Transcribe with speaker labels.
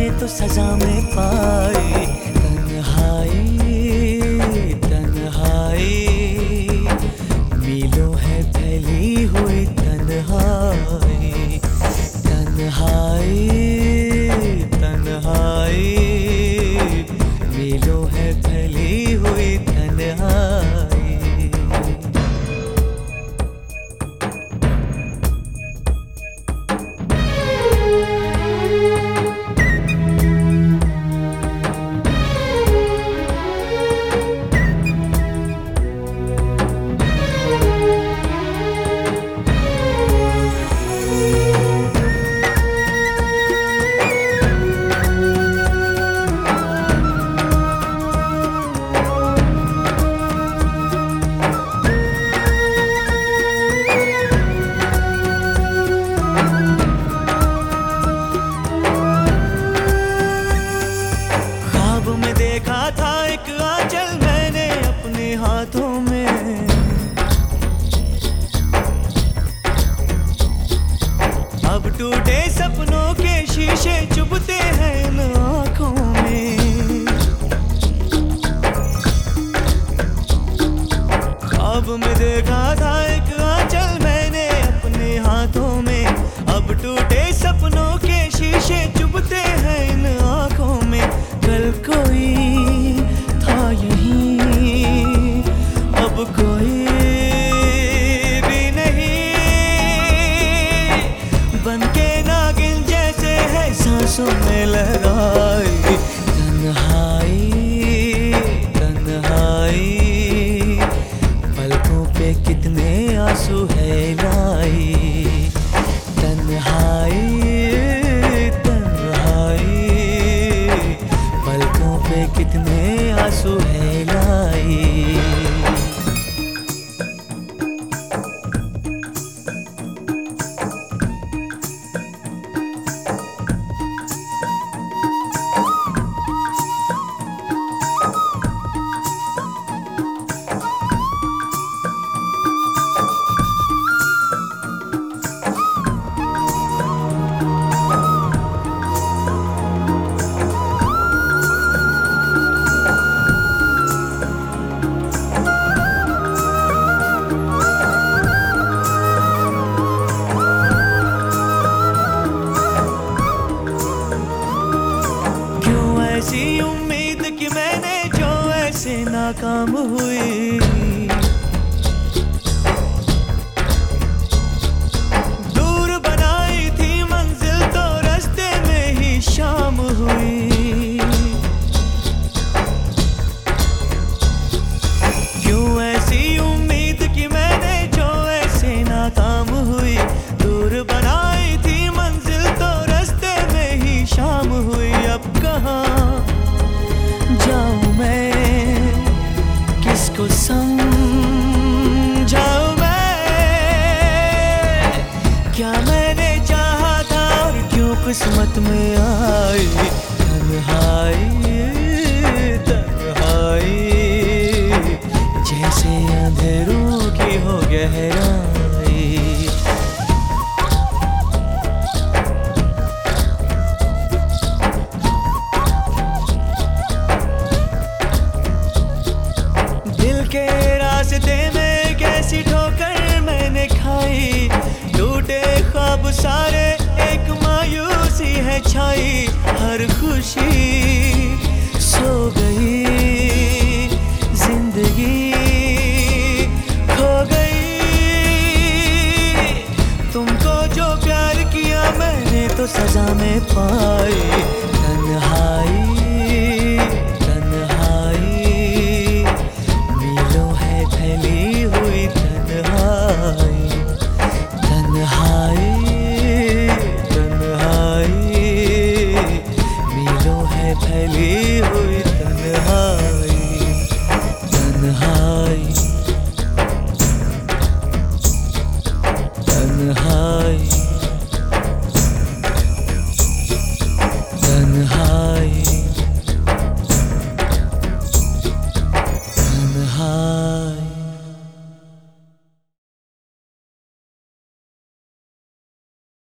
Speaker 1: तो सजा में पाई। तन्हाई तन्हाई मीलों है फैली हुई तन्हाई। तन्हाई तन्हाई मीलों है फैली हुई तन्हाई। देखा था एक आंचल मैंने अपने हाथों में, अब टूटे सपनों के शीशे चुभते हैं इन आँखों में। ख्वाब में देखा था एक आंचल मैंने अपने हाथों में, अब टूटे सपनों के शीशे चुभते हैं इन आँखों में। कल कोई था यहीं, अब कोई भी नहीं, बनके नागिन जैसे है सांसों में लगाई। तन्हाई तन्हाई पलकों पे कितने आंसू है लाई। तन्हाई कितने आंसू है लाई। ऐसी उम्मीद कि मैंने जो ऐसे नाकाम हुई, दूर बनाई थी मंजिल तो रास्ते में ही शाम हुई। क्यों ऐसी उम्मीद कि मैंने जो ऐसे नाकाम हुई, दूर बनाई थी मंजिल तो रास्ते में ही शाम हुई। अब कहाँ जाऊं मैं, किसको समझाऊं मैं, क्या मैंने चाहा था और क्यों किस्मत में आई। तन्हाई तन्हाई जैसे अंधेरों की हो गहराई। के रास्ते में कैसी ठोकर मैंने खाई, टूटे ख्वाब सारे एक मायूसी है छाई। हर खुशी सो गई, जिंदगी खो गई। तुमको जो प्यार किया मैंने तो सजा में पाई। तन्हाई फैली हुई तन्हाई। तन्हाई तन्हाई मीलों है फैली हुई तन्हाई।